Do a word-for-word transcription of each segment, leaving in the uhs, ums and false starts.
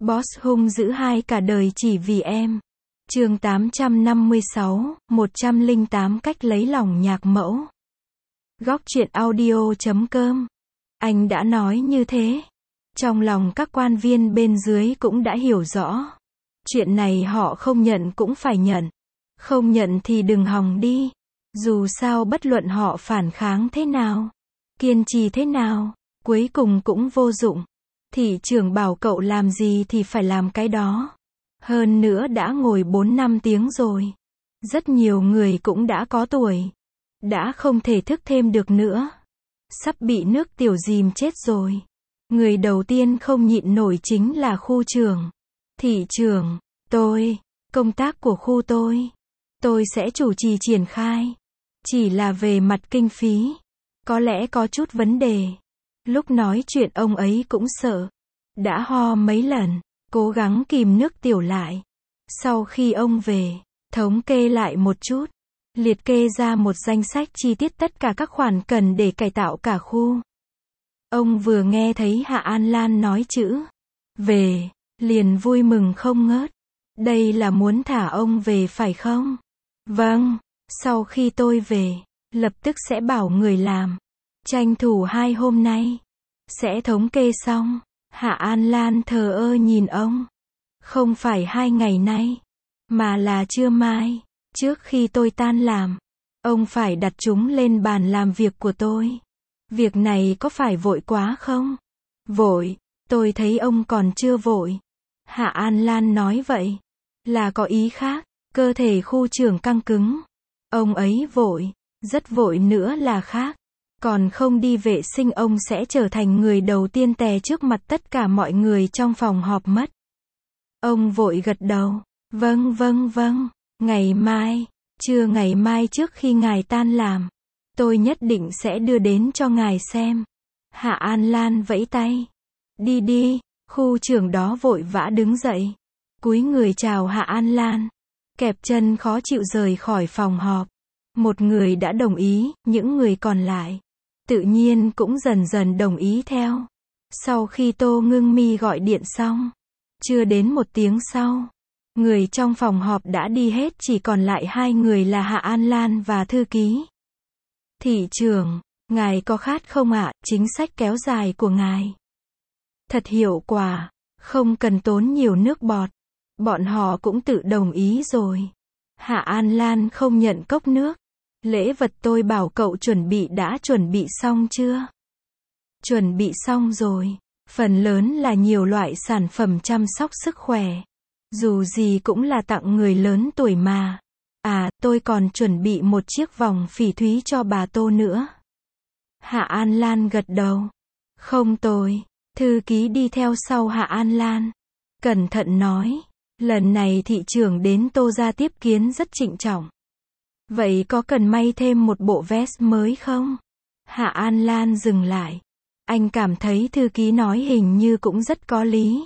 Boss hung dữ hai cả đời chỉ vì em. Chương tám trăm năm mươi sáu, một trăm lẻ tám cách lấy lòng nhạc mẫu. Góc truyện audio chấm com. Anh đã nói như thế. Trong lòng các quan viên bên dưới cũng đã hiểu rõ. Chuyện này họ không nhận cũng phải nhận. Không nhận thì đừng hòng đi. Dù sao bất luận họ phản kháng thế nào, kiên trì thế nào, cuối cùng cũng vô dụng. Thị trưởng bảo cậu làm gì thì phải làm cái đó. Hơn nữa đã ngồi bốn năm tiếng rồi. Rất nhiều người cũng đã có tuổi. Đã không thể thức thêm được nữa. Sắp bị nước tiểu dìm chết rồi. Người đầu tiên không nhịn nổi chính là khu trưởng. Thị trưởng, tôi, công tác của khu tôi. Tôi sẽ chủ trì triển khai. Chỉ là về mặt kinh phí. Có lẽ có chút vấn đề. Lúc nói chuyện ông ấy cũng sợ. Đã ho mấy lần, cố gắng kìm nước tiểu lại. Sau khi ông về, thống kê lại một chút. Liệt kê ra một danh sách chi tiết tất cả các khoản cần để cải tạo cả khu. Ông vừa nghe thấy Hạ An Lan nói chữ về, liền vui mừng không ngớt. Đây là muốn thả ông về phải không? Vâng, sau khi tôi về, lập tức sẽ bảo người làm. Tranh thủ hai hôm nay, sẽ thống kê xong. Hạ An Lan thờ ơ nhìn ông. Không phải hai ngày nay, mà là trưa mai, trước khi tôi tan làm. Ông phải đặt chúng lên bàn làm việc của tôi. Việc này có phải vội quá không? Vội, tôi thấy ông còn chưa vội. Hạ An Lan nói vậy, là có ý khác. Cơ thể khu trưởng căng cứng. Ông ấy vội, rất vội nữa là khác. Còn không đi vệ sinh ông sẽ trở thành người đầu tiên tè trước mặt tất cả mọi người trong phòng họp mất. Ông vội gật đầu. Vâng vâng vâng, ngày mai, trưa ngày mai trước khi ngài tan làm, tôi nhất định sẽ đưa đến cho ngài xem. Hạ An Lan vẫy tay. Đi đi, khu trưởng đó vội vã đứng dậy. Cúi người chào Hạ An Lan. Kẹp chân khó chịu rời khỏi phòng họp. Một người đã đồng ý, những người còn lại tự nhiên cũng dần dần đồng ý theo. Sau khi Tô Ngưng Mi gọi điện xong, chưa đến một tiếng sau, người trong phòng họp đã đi hết, chỉ còn lại hai người là Hạ An Lan và thư ký. Thị trưởng, ngài có khát không ạ? Chính sách kéo dài của ngài thật hiệu quả, không cần tốn nhiều nước bọt. Bọn họ cũng tự đồng ý rồi. Hạ An Lan không nhận cốc nước. Lễ vật tôi bảo cậu chuẩn bị đã chuẩn bị xong chưa? Chuẩn bị xong rồi. Phần lớn là nhiều loại sản phẩm chăm sóc sức khỏe. Dù gì cũng là tặng người lớn tuổi mà. À, tôi còn chuẩn bị một chiếc vòng phỉ thúy cho bà Tô nữa. Hạ An Lan gật đầu. Không tồi. Thư ký đi theo sau Hạ An Lan. Cẩn thận nói. Lần này thị trưởng đến Tô gia tiếp kiến rất trịnh trọng. Vậy có cần may thêm một bộ vest mới không? Hạ An Lan dừng lại. Anh cảm thấy thư ký nói hình như cũng rất có lý.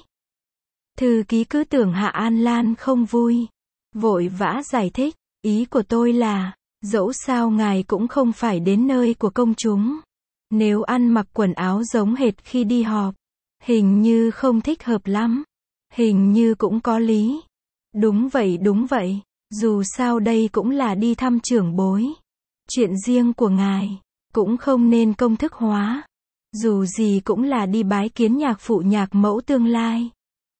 Thư ký cứ tưởng Hạ An Lan không vui. Vội vã giải thích. Ý của tôi là, dẫu sao ngài cũng không phải đến nơi của công chúng. Nếu ăn mặc quần áo giống hệt khi đi họp, hình như không thích hợp lắm. Hình như cũng có lý. Đúng vậy đúng vậy. Dù sao đây cũng là đi thăm trưởng bối. Chuyện riêng của ngài cũng không nên công thức hóa. Dù gì cũng là đi bái kiến nhạc phụ nhạc mẫu tương lai.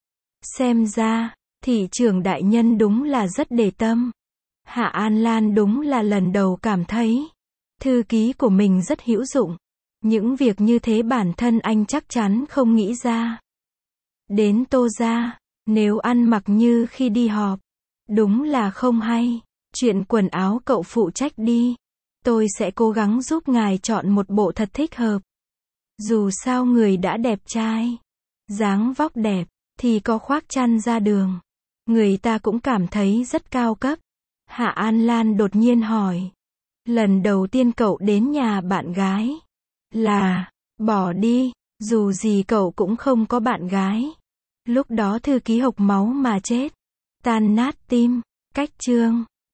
Xem ra, thị trưởng đại nhân đúng là rất để tâm. Hạ An Lan đúng là lần đầu cảm thấy thư ký của mình rất hữu dụng. Những việc như thế bản thân anh chắc chắn không nghĩ ra. Đến Tô gia, nếu ăn mặc như khi đi họp, đúng là không hay. Chuyện quần áo cậu phụ trách đi. Tôi sẽ cố gắng giúp ngài chọn một bộ thật thích hợp. Dù sao người đã đẹp trai, dáng vóc đẹp, thì có khoác chăn ra đường, người ta cũng cảm thấy rất cao cấp. Hạ An Lan đột nhiên hỏi. Lần đầu tiên cậu đến nhà bạn gái là, bỏ đi, dù gì cậu cũng không có bạn gái. Lúc đó thư ký hộc máu mà chết. Tan nát tim. Cách chương